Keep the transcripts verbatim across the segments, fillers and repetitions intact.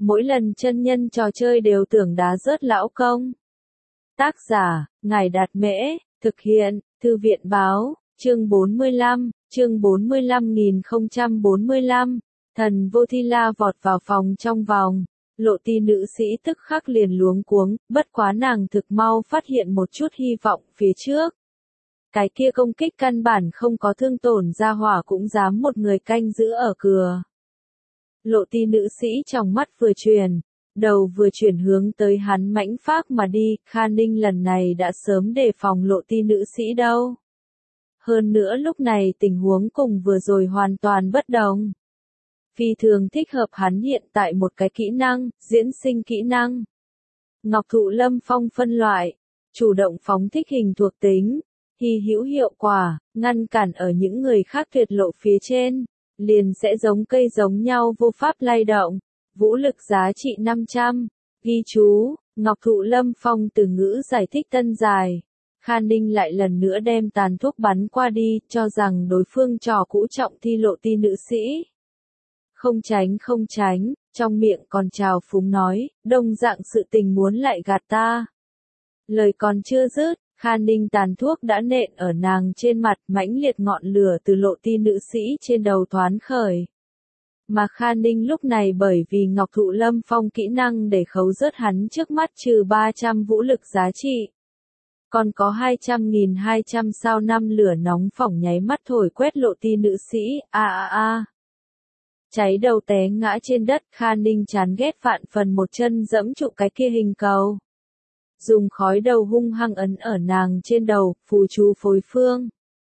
mỗi lần chân nhân trò chơi đều tưởng đá rớt lão công. Tác giả, Ngài Đạt Mễ, thực hiện, Thư viện Báo, chương bốn mươi lăm, chương bốn mươi lăm nghìn không trăm bốn mươi lăm, thần vô thi la vọt vào phòng trong vòng, lộ ti nữ sĩ tức khắc liền luống cuống, bất quá nàng thực mau phát hiện một chút hy vọng phía trước. Cái kia công kích căn bản không có thương tổn ra hỏa cũng dám một người canh giữ ở cửa. Lộ ti nữ sĩ trong mắt vừa chuyển, đầu vừa chuyển hướng tới hắn mãnh phác mà đi, Kha Ninh lần này đã sớm đề phòng lộ ti nữ sĩ đâu. Hơn nữa lúc này tình huống cùng vừa rồi hoàn toàn bất đồng. Phi thường thích hợp hắn hiện tại một cái kỹ năng, diễn sinh kỹ năng. Ngọc thụ lâm phong phân loại, chủ động phóng thích hình thuộc tính, hy hữu hiệu quả, ngăn cản ở những người khác tuyệt lộ phía trên, liền sẽ giống cây giống nhau vô pháp lay động, vũ lực giá trị năm trăm, ghi chú, Ngọc thụ lâm phong từ ngữ giải thích tân dài. Kha Ninh lại lần nữa đem tàn thuốc bắn qua đi, cho rằng đối phương trò cũ trọng thi lộ ti nữ sĩ. Không tránh không tránh, trong miệng còn trào phúng nói, đông dạng sự tình muốn lại gạt ta. Lời còn chưa dứt, Kha Ninh tàn thuốc đã nện ở nàng trên mặt, mãnh liệt ngọn lửa từ lộ ti nữ sĩ trên đầu thoán khởi. Mà Kha Ninh lúc này bởi vì Ngọc thụ lâm phong kỹ năng để khấu rớt hắn trước mắt trừ ba trăm vũ lực giá trị. Còn có hai trăm nghìn hai trăm sao năm lửa nóng phỏng nháy mắt thổi quét lộ ti nữ sĩ, a a a. Cháy đầu té ngã trên đất, Kha Ninh chán ghét vạn phần một chân dẫm trụ cái kia hình cầu. Dùng khói đầu hung hăng ấn ở nàng trên đầu, phù chú phối phương.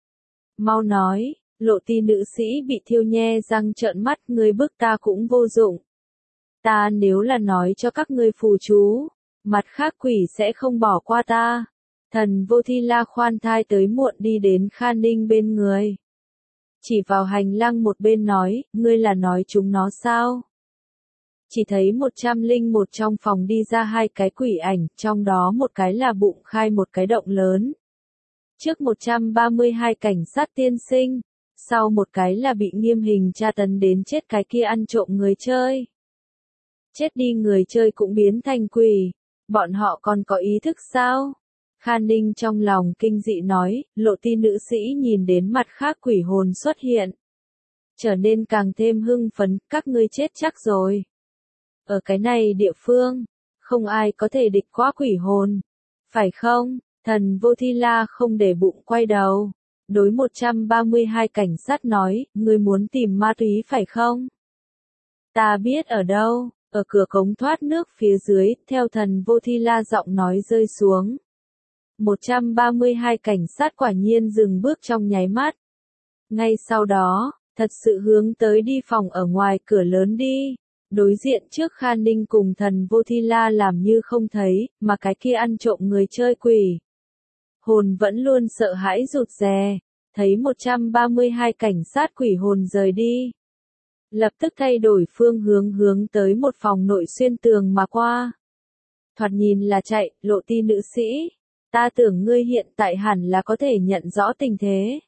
Mau nói, lộ ti nữ sĩ bị thiêu nhe răng trợn mắt, ngươi bức ta cũng vô dụng. Ta nếu là nói cho các ngươi phù chú, mặt khác quỷ sẽ không bỏ qua ta. Thần vô thi la khoan thai tới muộn đi đến Kha Ninh bên người. Chỉ vào hành lang một bên nói, ngươi là nói chúng nó sao? Chỉ thấy một trăm linh một trong phòng đi ra hai cái quỷ ảnh, trong đó một cái là bụng khai một cái động lớn. Trước một trăm ba mươi hai cảnh sát tiên sinh, sau một cái là bị nghiêm hình tra tấn đến chết cái kia ăn trộm người chơi. Chết đi người chơi cũng biến thành quỷ, bọn họ còn có ý thức sao? Kha Ninh trong lòng kinh dị nói, lộ ti nữ sĩ nhìn đến mặt khác quỷ hồn xuất hiện. Trở nên càng thêm hưng phấn, các ngươi chết chắc rồi. Ở cái này địa phương, không ai có thể địch qua quỷ hồn. Phải không? Thần vô thi la không để bụng quay đầu. Đối một trăm ba mươi hai cảnh sát nói, ngươi muốn tìm ma túy phải không? Ta biết ở đâu, ở cửa cống thoát nước phía dưới, theo thần vô thi la giọng nói rơi xuống. một trăm ba mươi hai cảnh sát quả nhiên dừng bước trong nháy mắt. Ngay sau đó, thật sự hướng tới đi phòng ở ngoài cửa lớn đi. Đối diện trước Kha Ninh cùng thần vô thi la làm như không thấy, mà cái kia ăn trộm người chơi quỷ. Hồn vẫn luôn sợ hãi rụt rè, thấy một trăm ba mươi hai cảnh sát quỷ hồn rời đi. Lập tức thay đổi phương hướng hướng tới một phòng nội xuyên tường mà qua. Thoạt nhìn là chạy, lộ ti nữ sĩ. Ta tưởng ngươi hiện tại hẳn là có thể nhận rõ tình thế.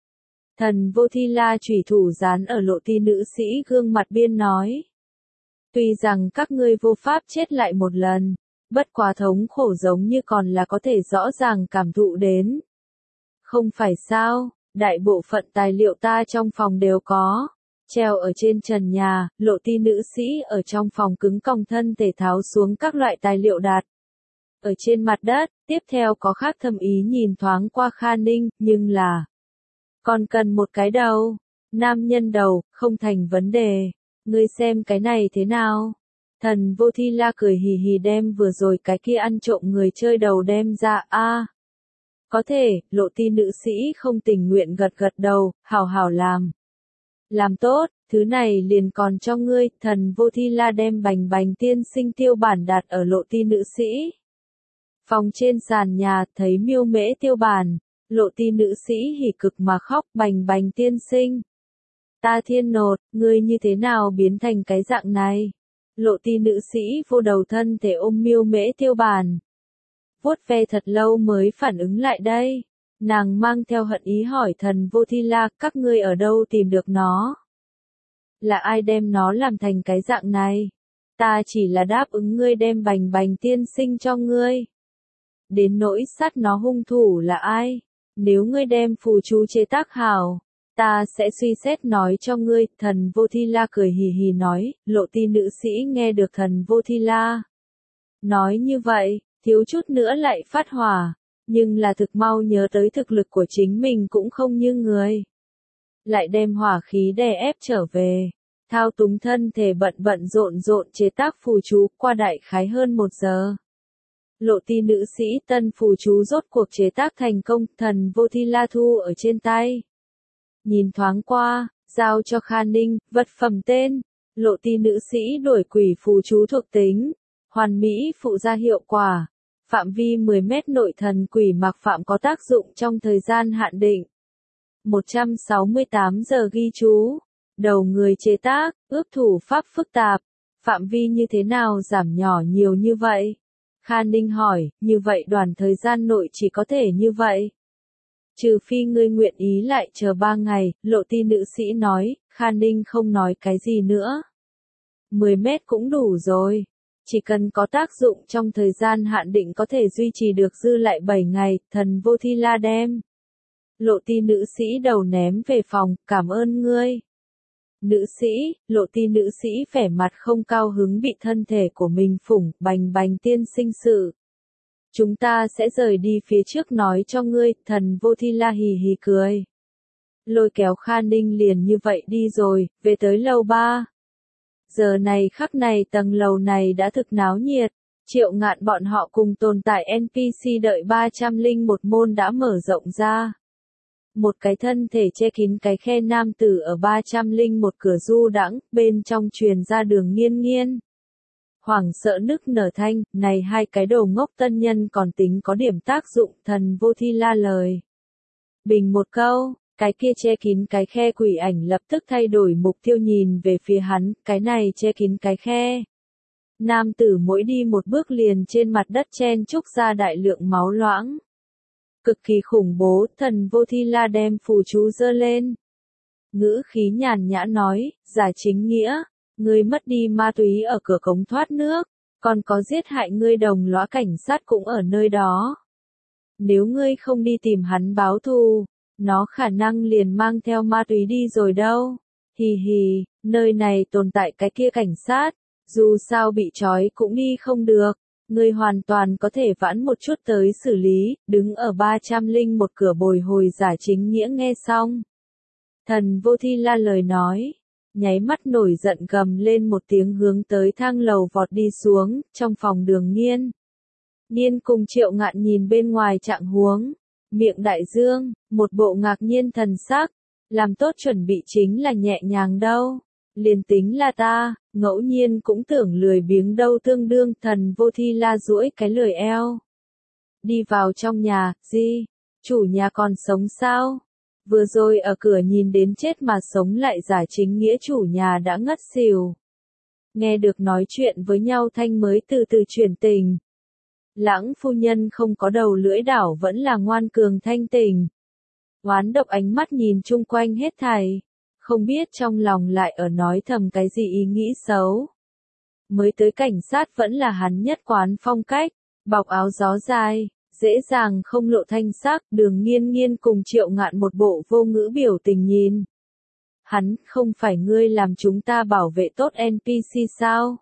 Thần vô thi la chủy thủ dán ở lộ ti nữ sĩ gương mặt biên nói. Tuy rằng các ngươi vô pháp chết lại một lần, bất quá thống khổ giống như còn là có thể rõ ràng cảm thụ đến. Không phải sao, đại bộ phận tài liệu ta trong phòng đều có. Treo ở trên trần nhà, lộ ti nữ sĩ ở trong phòng cứng còng thân thể tháo xuống các loại tài liệu đặt. Ở trên mặt đất, tiếp theo có khác thâm ý nhìn thoáng qua Kha Ninh, nhưng là còn cần một cái đầu, nam nhân đầu, không thành vấn đề, ngươi xem cái này thế nào? Thần vô thi la cười hì hì đem vừa rồi cái kia ăn trộm người chơi đầu đem ra, a có thể, lộ ti nữ sĩ không tình nguyện gật gật đầu, hào hào làm. Làm tốt, thứ này liền còn cho ngươi, thần vô thi la đem bành bành tiên sinh tiêu bản đặt ở lộ ti nữ sĩ. Phòng trên sàn nhà, thấy miêu mễ tiêu bản, lộ ti nữ sĩ hỉ cực mà khóc, bành bành tiên sinh. Ta thiên nột, ngươi như thế nào biến thành cái dạng này? Lộ ti nữ sĩ vô đầu thân thể ôm miêu mễ tiêu bản. Vuốt ve thật lâu mới phản ứng lại đây. Nàng mang theo hận ý hỏi thần vô thi la, các ngươi ở đâu tìm được nó? Là ai đem nó làm thành cái dạng này? Ta chỉ là đáp ứng ngươi đem Bành Bành tiên sinh cho ngươi. Đến nỗi sát nó hung thủ là ai? Nếu ngươi đem phù chú chế tác hảo, ta sẽ suy xét nói cho ngươi. Thần Vô Thi La cười hì hì nói. Lộ ti nữ sĩ nghe được thần Vô Thi La nói như vậy, thiếu chút nữa lại phát hỏa, nhưng là thực mau nhớ tới thực lực của chính mình cũng không như người. Lại đem hỏa khí đè ép trở về, thao túng thân thể bận bận rộn rộn chế tác phù chú qua đại khái hơn một giờ. Lộ ti nữ sĩ tân phù chú rốt cuộc chế tác thành công, thần Vô Thi La thu ở trên tay. Nhìn thoáng qua, giao cho Kha Ninh, vật phẩm tên, lộ ti nữ sĩ đổi quỷ phù chú thuộc tính, hoàn mỹ phụ gia hiệu quả, phạm vi mười mét nội thần quỷ mặc phạm có tác dụng trong thời gian hạn định. một trăm sáu mươi tám giờ ghi chú, đầu người chế tác, ước thủ pháp phức tạp, phạm vi như thế nào giảm nhỏ nhiều như vậy? Kha Ninh hỏi, như vậy đoàn thời gian nội chỉ có thể như vậy. Trừ phi ngươi nguyện ý lại chờ ba ngày, lộ ti nữ sĩ nói. Kha Ninh không nói cái gì nữa. mười mét cũng đủ rồi. Chỉ cần có tác dụng trong thời gian hạn định có thể duy trì được dư lại bảy ngày, thần Vô Thi La đem. Lộ ti nữ sĩ đầu ném về phòng, cảm ơn ngươi. Nữ sĩ, lộ ti nữ sĩ vẻ mặt không cao hứng bị thân thể của mình phủng, Bành Bành tiên sinh sự. Chúng ta sẽ rời đi phía trước nói cho ngươi, thần Vô Thi La hì hì cười. Lôi kéo Kha Ninh liền như vậy đi rồi, về tới lầu ba. Giờ này khắc này tầng lầu này đã thực náo nhiệt, Triệu Ngạn bọn họ cùng tồn tại en pê xê đợi ba trăm lẻ một môn đã mở rộng ra. Một cái thân thể che kín cái khe nam tử ở ba trăm lẻ một cửa du đãng, bên trong truyền ra Đường Nghiên Nghiên. Hoảng sợ nức nở thanh, này hai cái đồ ngốc tân nhân còn tính có điểm tác dụng, thần Vô Thi La lời. Bình một câu, cái kia che kín cái khe quỷ ảnh lập tức thay đổi mục tiêu nhìn về phía hắn, cái này che kín cái khe. Nam tử mỗi đi một bước liền trên mặt đất chen chúc ra đại lượng máu loãng. Cực kỳ khủng bố, thần Vô Thi La đem phù chú giơ lên. Ngữ khí nhàn nhã nói, giả chính nghĩa, ngươi mất đi ma túy ở cửa cống thoát nước, còn có giết hại ngươi đồng lõa cảnh sát cũng ở nơi đó. Nếu ngươi không đi tìm hắn báo thù, nó khả năng liền mang theo ma túy đi rồi đâu. Hì hì, nơi này tồn tại cái kia cảnh sát, dù sao bị trói cũng đi không được. Ngươi hoàn toàn có thể vãn một chút tới xử lý, đứng ở ba trăm lẻ một cửa bồi hồi giả chính nghĩa nghe xong. Thần Vô Thi La lời nói, nháy mắt nổi giận gầm lên một tiếng hướng tới thang lầu vọt đi xuống, trong phòng Đường Nghiên. Nghiên cùng Triệu Ngạn nhìn bên ngoài trạng huống, miệng đại dương, một bộ ngạc nhiên thần sắc, làm tốt chuẩn bị chính là nhẹ nhàng đâu. Liền tính là ta, ngẫu nhiên cũng tưởng lười biếng đâu tương đương, thần Vô Thi La duỗi cái lười eo. Đi vào trong nhà, gì? Chủ nhà còn sống sao? Vừa rồi ở cửa nhìn đến chết mà sống lại giả chính nghĩa chủ nhà đã ngất xỉu. Nghe được nói chuyện với nhau thanh mới từ từ chuyển tình. Lãng phu nhân không có đầu lưỡi đảo vẫn là ngoan cường thanh tình. Oán độc ánh mắt nhìn chung quanh hết thảy. Không biết trong lòng lại ở nói thầm cái gì ý nghĩ xấu. Mới tới cảnh sát vẫn là hắn nhất quán phong cách, bọc áo gió dài, dễ dàng không lộ thanh sắc, Đường Nghiên Nghiên cùng Triệu Ngạn một bộ vô ngữ biểu tình nhìn. Hắn, không phải ngươi làm chúng ta bảo vệ tốt en pê xê sao?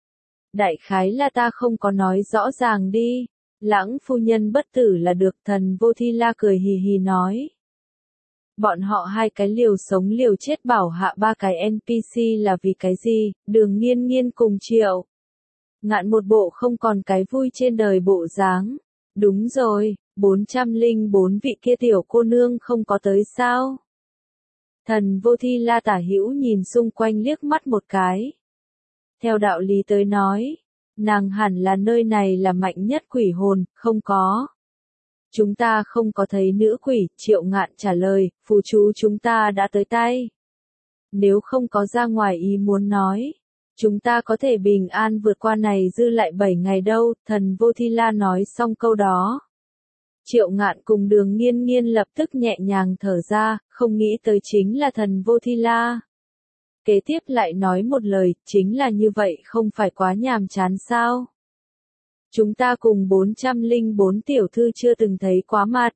Đại khái là ta không có nói rõ ràng đi. Lãng phu nhân bất tử là được, thần Vô Thi La cười hì hì nói. Bọn họ hai cái liều sống liều chết bảo hạ ba cái en pê xê là vì cái gì? Đường Nghiên Nghiên cùng Triệu Ngạn một bộ không còn cái vui trên đời bộ dáng. Đúng rồi, bốn trăm lẻ bốn vị kia tiểu cô nương không có tới sao? Thần Vô Thi La tả hữu nhìn xung quanh liếc mắt một cái. Theo đạo lý tới nói, nàng hẳn là nơi này là mạnh nhất quỷ hồn, không có. Chúng ta không có thấy nữ quỷ, Triệu Ngạn trả lời, phù chú chúng ta đã tới tay. Nếu không có ra ngoài ý muốn nói, chúng ta có thể bình an vượt qua này dư lại bảy ngày đâu, thần Vô Thi La nói xong câu đó. Triệu Ngạn cùng Đường Nghiên Nghiên lập tức nhẹ nhàng thở ra, không nghĩ tới chính là thần Vô Thi La. Kế tiếp lại nói một lời, chính là như vậy không phải quá nhàm chán sao? Chúng ta cùng bốn trăm lẻ bốn tiểu thư chưa từng thấy quá mặt.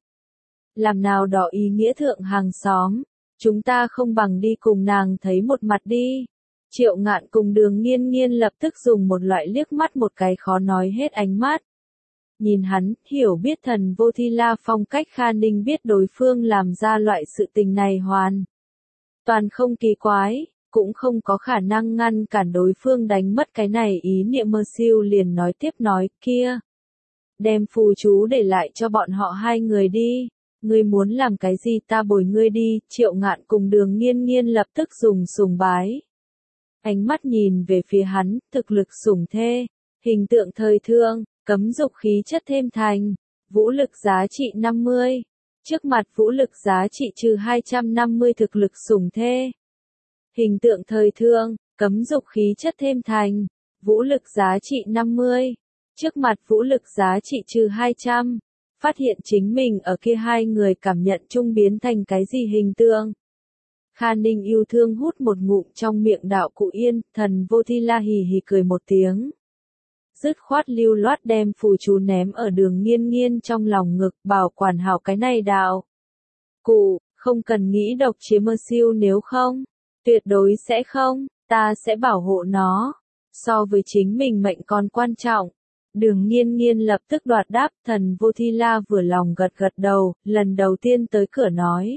Làm nào đỏ ý nghĩa thượng hàng xóm, chúng ta không bằng đi cùng nàng thấy một mặt đi. Triệu Ngạn cùng Đường Nghiên Nghiên lập tức dùng một loại liếc mắt một cái khó nói hết ánh mắt. Nhìn hắn, hiểu biết Thần Vô Thi La phong cách Kha Ninh biết đối phương làm ra loại sự tình này hoàn toàn không kỳ quái, cũng không có khả năng ngăn cản đối phương đánh mất cái này ý niệm mơ siêu liền nói tiếp nói, kia. Đem phù chú để lại cho bọn họ hai người đi, ngươi muốn làm cái gì ta bồi ngươi đi, Triệu Ngạn cùng Đường Nghiên Nghiên lập tức dùng sùng bái. Ánh mắt nhìn về phía hắn, thực lực sủng thê, hình tượng thời thượng, cấm dục khí chất thêm thành, vũ lực giá trị năm mươi. Trước mặt vũ lực giá trị trừ hai trăm năm mươi thực lực sủng thê. Hình tượng thời thượng, cấm dục khí chất thêm thành, vũ lực giá trị năm mươi. Trước mặt vũ lực giá trị trừ hai trăm. Phát hiện chính mình ở kia hai người cảm nhận chung biến thành cái gì hình tượng. Kha Ninh yêu thương hút một ngụm trong miệng đạo cụ yên, Thần Vô Thi La hì hì cười một tiếng. Dứt khoát lưu loát đem phù chú ném ở Đường Nghiên Nghiên trong lòng ngực, bảo quản hảo cái này đạo cụ, không cần nghĩ độc chiếm mơ siêu nếu không, tuyệt đối sẽ không, ta sẽ bảo hộ nó, so với chính mình mệnh còn quan trọng. Đường Nghiên Nghiên lập tức đoạt đáp, Thần Vô Thi La vừa lòng gật gật đầu, lần đầu tiên tới cửa nói.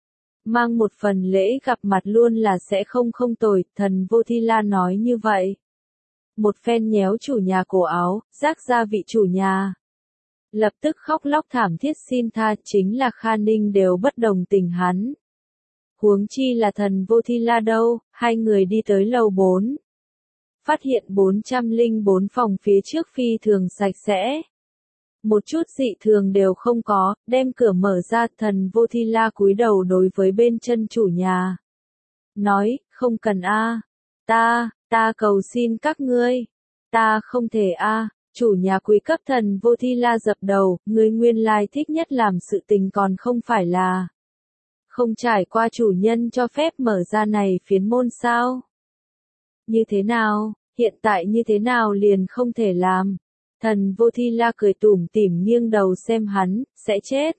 Mang một phần lễ gặp mặt luôn là sẽ không không tồi, Thần Vô Thi La nói như vậy. Một phen nhéo chủ nhà cổ áo, rác ra vị chủ nhà. Lập tức khóc lóc thảm thiết xin tha, chính là Kha Ninh đều bất đồng tình hắn. Huống chi là Thần Vô Thi La đâu, hai người đi tới lầu bốn. Phát hiện bốn trăm lẻ bốn phòng phía trước phi thường sạch sẽ. Một chút dị thường đều không có, đem cửa mở ra, Thần Vô Thi La cúi đầu đối với bên chân chủ nhà. Nói, không cần a, ta, ta cầu xin các ngươi, ta không thể a. Chủ nhà quý cấp Thần Vô Thi La dập đầu, ngươi nguyên lai thích nhất làm sự tình còn không phải là không trải qua chủ nhân cho phép mở ra này phiến môn sao? Như thế nào, hiện tại như thế nào liền không thể làm? Thần Vô Thi La cười tủm tỉm nghiêng đầu xem hắn, sẽ chết.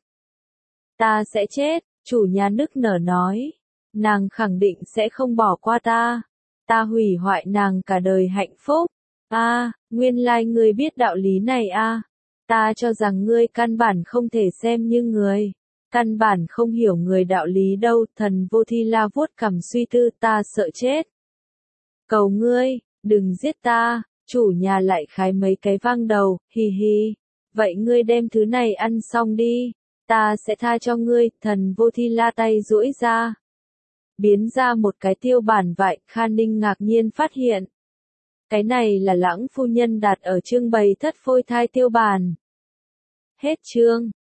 Ta sẽ chết, chủ nhà nức nở nói. Nàng khẳng định sẽ không bỏ qua ta. Ta hủy hoại nàng cả đời hạnh phúc. A, à, nguyên lai ngươi biết đạo lý này a. À. Ta cho rằng ngươi căn bản không thể xem như người. Căn bản không hiểu người đạo lý đâu. Thần Vô Thi La vuốt cằm suy tư, ta sợ chết. Cầu ngươi, đừng giết ta. Chủ nhà lại khái mấy cái vang đầu, hi hi. Vậy ngươi đem thứ này ăn xong đi. Ta sẽ tha cho ngươi. Thần Vô Thi La tay duỗi ra. Biến ra một cái tiêu bản vải, Kha Ninh ngạc nhiên phát hiện. Cái này là Lãng phu nhân đặt ở trưng bày thất phôi thai tiêu bản. Hết chương.